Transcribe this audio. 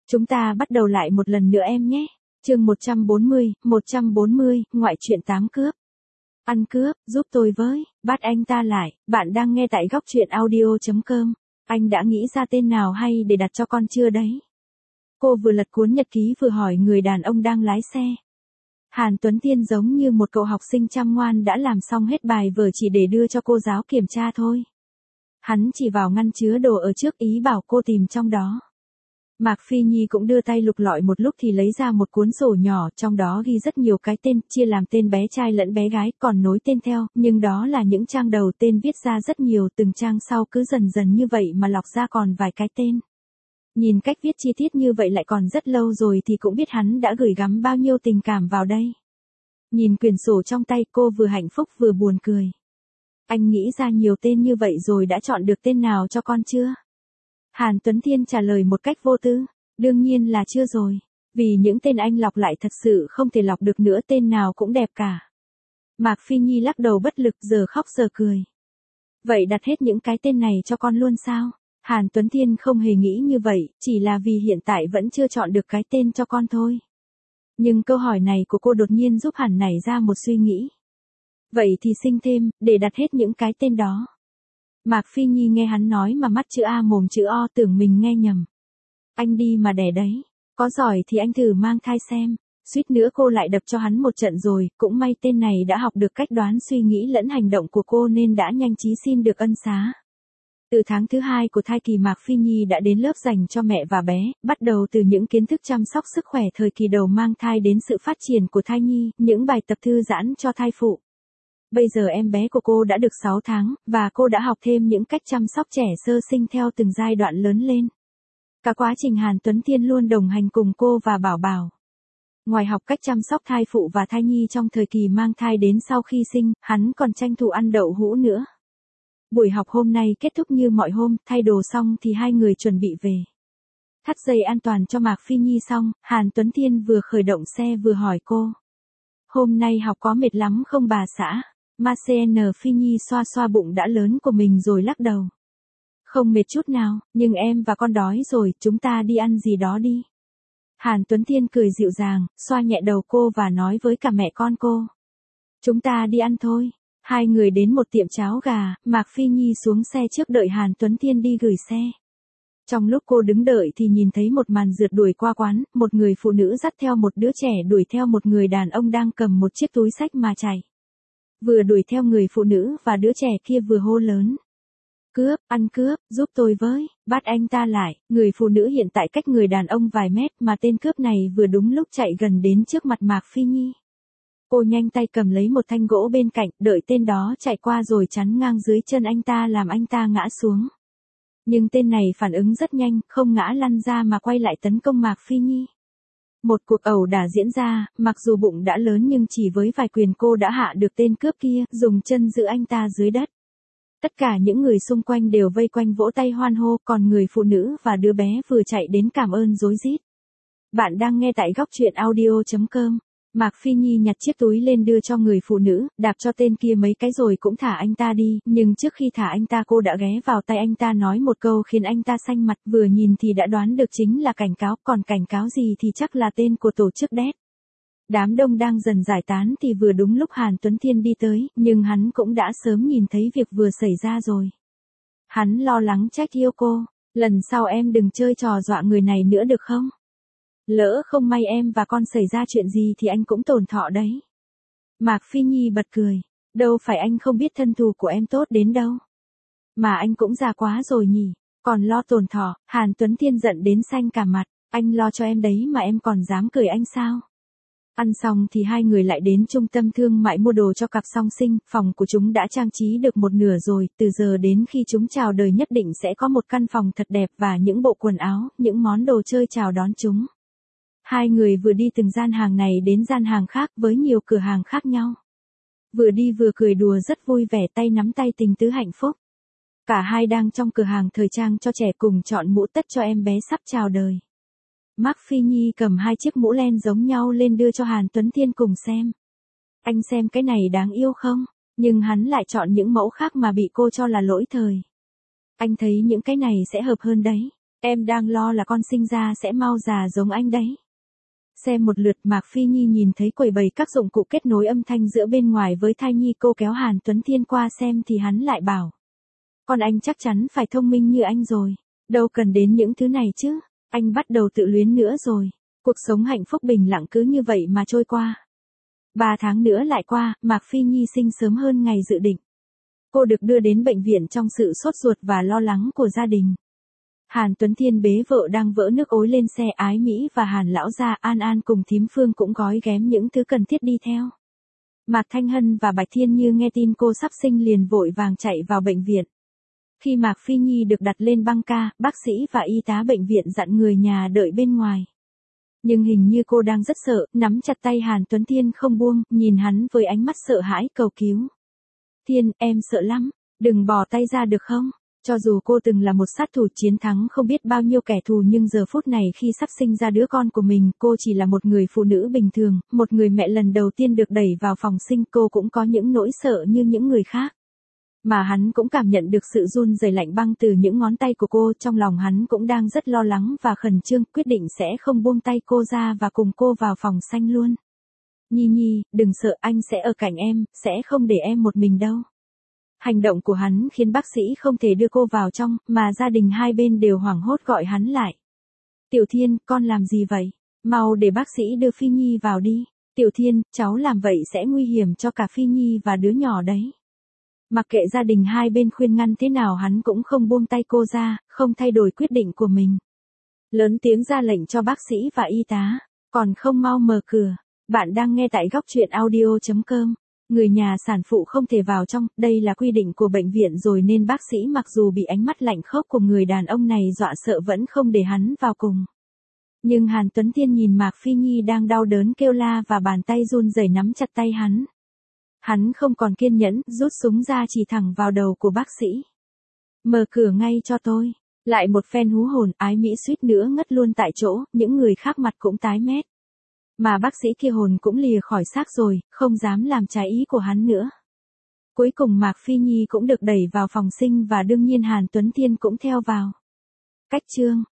Chúng ta bắt đầu lại một lần nữa em nhé. Chương 140, ngoại truyện 8 cướp. Ăn cướp, giúp tôi với, bắt anh ta lại, bạn đang nghe tại góc truyện audio.com. Anh đã nghĩ ra tên nào hay để đặt cho con chưa đấy? Cô vừa lật cuốn nhật ký vừa hỏi người đàn ông đang lái xe. Hàn Tuấn Thiên giống như một cậu học sinh chăm ngoan đã làm xong hết bài vở chỉ để đưa cho cô giáo kiểm tra thôi. Hắn chỉ vào ngăn chứa đồ ở trước ý bảo cô tìm trong đó. Mạc Phi Nhi cũng đưa tay lục lọi một lúc thì lấy ra một cuốn sổ nhỏ, trong đó ghi rất nhiều cái tên, chia làm tên bé trai lẫn bé gái, còn nối tên theo, nhưng đó là những trang đầu tên viết ra rất nhiều, từng trang sau cứ dần dần như vậy mà lọc ra còn vài cái tên. Nhìn cách viết chi tiết như vậy lại còn rất lâu rồi thì cũng biết hắn đã gửi gắm bao nhiêu tình cảm vào đây. Nhìn quyển sổ trong tay cô vừa hạnh phúc vừa buồn cười. Anh nghĩ ra nhiều tên như vậy rồi đã chọn được tên nào cho con chưa? Hàn Tuấn Thiên trả lời một cách vô tư, đương nhiên là chưa rồi, vì những tên anh lọc lại thật sự không thể lọc được nữa, tên nào cũng đẹp cả. Mạc Phi Nhi lắc đầu bất lực, giờ khóc giờ cười. Vậy đặt hết những cái tên này cho con luôn sao? Hàn Tuấn Thiên không hề nghĩ như vậy, chỉ là vì hiện tại vẫn chưa chọn được cái tên cho con thôi. Nhưng câu hỏi này của cô đột nhiên giúp hắn nảy ra một suy nghĩ. Vậy thì sinh thêm, để đặt hết những cái tên đó. Mạc Phi Nhi nghe hắn nói mà mắt chữ A mồm chữ O, tưởng mình nghe nhầm. Anh đi mà đẻ đấy, có giỏi thì anh thử mang thai xem. Suýt nữa cô lại đập cho hắn một trận rồi, cũng may tên này đã học được cách đoán suy nghĩ lẫn hành động của cô nên đã nhanh trí xin được ân xá. Từ tháng thứ 2 của thai kỳ, Mạc Phi Nhi đã đến lớp dành cho mẹ và bé, bắt đầu từ những kiến thức chăm sóc sức khỏe thời kỳ đầu mang thai đến sự phát triển của thai nhi, những bài tập thư giãn cho thai phụ. Bây giờ em bé của cô đã được 6 tháng, và cô đã học thêm những cách chăm sóc trẻ sơ sinh theo từng giai đoạn lớn lên. Cả quá trình Hàn Tuấn Thiên luôn đồng hành cùng cô và Bảo Bảo. Ngoài học cách chăm sóc thai phụ và thai nhi trong thời kỳ mang thai đến sau khi sinh, hắn còn tranh thủ ăn đậu hũ nữa. Buổi học hôm nay kết thúc như mọi hôm, thay đồ xong thì hai người chuẩn bị về. Thắt dây an toàn cho Mạc Phi Nhi xong, Hàn Tuấn Thiên vừa khởi động xe vừa hỏi cô. Hôm nay học có mệt lắm không bà xã? Mạc Phi Nhi xoa xoa bụng đã lớn của mình rồi lắc đầu. Không mệt chút nào, nhưng em và con đói rồi, chúng ta đi ăn gì đó đi. Hàn Tuấn Thiên cười dịu dàng, xoa nhẹ đầu cô và nói với cả mẹ con cô. Chúng ta đi ăn thôi. Hai người đến một tiệm cháo gà, Mạc Phi Nhi xuống xe trước đợi Hàn Tuấn Thiên đi gửi xe. Trong lúc cô đứng đợi thì nhìn thấy một màn rượt đuổi qua quán, một người phụ nữ dắt theo một đứa trẻ đuổi theo một người đàn ông đang cầm một chiếc túi xách mà chạy. Vừa đuổi theo người phụ nữ và đứa trẻ kia vừa hô lớn. Cướp, ăn cướp, giúp tôi với, bắt anh ta lại. Người phụ nữ hiện tại cách người đàn ông vài mét mà tên cướp này vừa đúng lúc chạy gần đến trước mặt Mạc Phi Nhi. Cô nhanh tay cầm lấy một thanh gỗ bên cạnh, đợi tên đó chạy qua rồi chắn ngang dưới chân anh ta làm anh ta ngã xuống. Nhưng tên này phản ứng rất nhanh, không ngã lăn ra mà quay lại tấn công Mạc Phi Nhi. Một cuộc ẩu đả diễn ra, mặc dù bụng đã lớn nhưng chỉ với vài quyền cô đã hạ được tên cướp kia, dùng chân giữ anh ta dưới đất. Tất cả những người xung quanh đều vây quanh vỗ tay hoan hô, còn người phụ nữ và đứa bé vừa chạy đến cảm ơn rối rít. Bạn đang nghe tại góc truyện audio.com. Mạc Phi Nhi nhặt chiếc túi lên đưa cho người phụ nữ, đạp cho tên kia mấy cái rồi cũng thả anh ta đi, nhưng trước khi thả anh ta cô đã ghé vào tay anh ta nói một câu khiến anh ta xanh mặt, vừa nhìn thì đã đoán được chính là cảnh cáo, còn cảnh cáo gì thì chắc là tên của tổ chức đét. Đám đông đang dần giải tán thì vừa đúng lúc Hàn Tuấn Thiên đi tới, nhưng hắn cũng đã sớm nhìn thấy việc vừa xảy ra rồi. Hắn lo lắng trách yêu cô, lần sau em đừng chơi trò dọa người này nữa được không? Lỡ không may em và con xảy ra chuyện gì thì anh cũng tổn thọ đấy. Mạc Phi Nhi bật cười. Đâu phải anh không biết thân thù của em tốt đến đâu. Mà anh cũng già quá rồi nhỉ. Còn lo tổn thọ. Hàn Tuấn Thiên giận đến xanh cả mặt. Anh lo cho em đấy mà em còn dám cười anh sao? Ăn xong thì hai người lại đến trung tâm thương mại mua đồ cho cặp song sinh. Phòng của chúng đã trang trí được một nửa rồi. Từ giờ đến khi chúng chào đời nhất định sẽ có một căn phòng thật đẹp và những bộ quần áo, những món đồ chơi chào đón chúng. Hai người vừa đi từng gian hàng này đến gian hàng khác với nhiều cửa hàng khác nhau. Vừa đi vừa cười đùa rất vui vẻ, tay nắm tay tình tứ hạnh phúc. Cả hai đang trong cửa hàng thời trang cho trẻ cùng chọn mũ tất cho em bé sắp chào đời. Mạc Phi Nhi cầm hai chiếc mũ len giống nhau lên đưa cho Hàn Tuấn Thiên cùng xem. Anh xem cái này đáng yêu không? Nhưng hắn lại chọn những mẫu khác mà bị cô cho là lỗi thời. Anh thấy những cái này sẽ hợp hơn đấy. Em đang lo là con sinh ra sẽ mau già giống anh đấy. Xem một lượt Mạc Phi Nhi nhìn thấy quầy bày các dụng cụ kết nối âm thanh giữa bên ngoài với thai nhi, cô kéo Hàn Tuấn Thiên qua xem thì hắn lại bảo. Con anh chắc chắn phải thông minh như anh rồi. Đâu cần đến những thứ này chứ. Anh bắt đầu tự luyến nữa rồi. Cuộc sống hạnh phúc bình lặng cứ như vậy mà trôi qua. 3 tháng nữa lại qua, Mạc Phi Nhi sinh sớm hơn ngày dự định. Cô được đưa đến bệnh viện trong sự sốt ruột và lo lắng của gia đình. Hàn Tuấn Thiên bế vợ đang vỡ nước ối lên xe, Ái Mỹ và Hàn lão gia An An cùng thím Phương cũng gói ghém những thứ cần thiết đi theo. Mạc Thanh Hân và Bạch Thiên Như nghe tin cô sắp sinh liền vội vàng chạy vào bệnh viện. Khi Mạc Phi Nhi được đặt lên băng ca, bác sĩ và y tá bệnh viện dặn người nhà đợi bên ngoài. Nhưng hình như cô đang rất sợ, nắm chặt tay Hàn Tuấn Thiên không buông, nhìn hắn với ánh mắt sợ hãi cầu cứu. Thiên, em sợ lắm, đừng bỏ tay ra được không? Cho dù cô từng là một sát thủ chiến thắng không biết bao nhiêu kẻ thù, nhưng giờ phút này khi sắp sinh ra đứa con của mình, cô chỉ là một người phụ nữ bình thường, một người mẹ lần đầu tiên được đẩy vào phòng sinh, cô cũng có những nỗi sợ như những người khác. Mà hắn cũng cảm nhận được sự run rẩy lạnh băng từ những ngón tay của cô, trong lòng hắn cũng đang rất lo lắng và khẩn trương, quyết định sẽ không buông tay cô ra và cùng cô vào phòng sanh luôn. Nhi Nhi, đừng sợ, anh sẽ ở cạnh em, sẽ không để em một mình đâu. Hành động của hắn khiến bác sĩ không thể đưa cô vào trong, mà gia đình hai bên đều hoảng hốt gọi hắn lại. Tiểu Thiên, con làm gì vậy? Mau để bác sĩ đưa Phi Nhi vào đi. Tiểu Thiên, cháu làm vậy sẽ nguy hiểm cho cả Phi Nhi và đứa nhỏ đấy. Mặc kệ gia đình hai bên khuyên ngăn thế nào hắn cũng không buông tay cô ra, không thay đổi quyết định của mình. Lớn tiếng ra lệnh cho bác sĩ và y tá, còn không mau mở cửa. Bạn đang nghe tại góc truyện audio.com. Người nhà sản phụ không thể vào trong, đây là quy định của bệnh viện rồi nên bác sĩ mặc dù bị ánh mắt lạnh khốc của người đàn ông này dọa sợ vẫn không để hắn vào cùng. Nhưng Hàn Tuấn Thiên nhìn Mạc Phi Nhi đang đau đớn kêu la và bàn tay run rẩy nắm chặt tay hắn. Hắn không còn kiên nhẫn, rút súng ra chỉ thẳng vào đầu của bác sĩ. Mở cửa ngay cho tôi. Lại một phen hú hồn, Ái Mỹ suýt nữa ngất luôn tại chỗ, những người khác mặt cũng tái mét. Mà bác sĩ kia hồn cũng lìa khỏi xác rồi, không dám làm trái ý của hắn nữa. Cuối cùng Mạc Phi Nhi cũng được đẩy vào phòng sinh và đương nhiên Hàn Tuấn Thiên cũng theo vào. Cách chương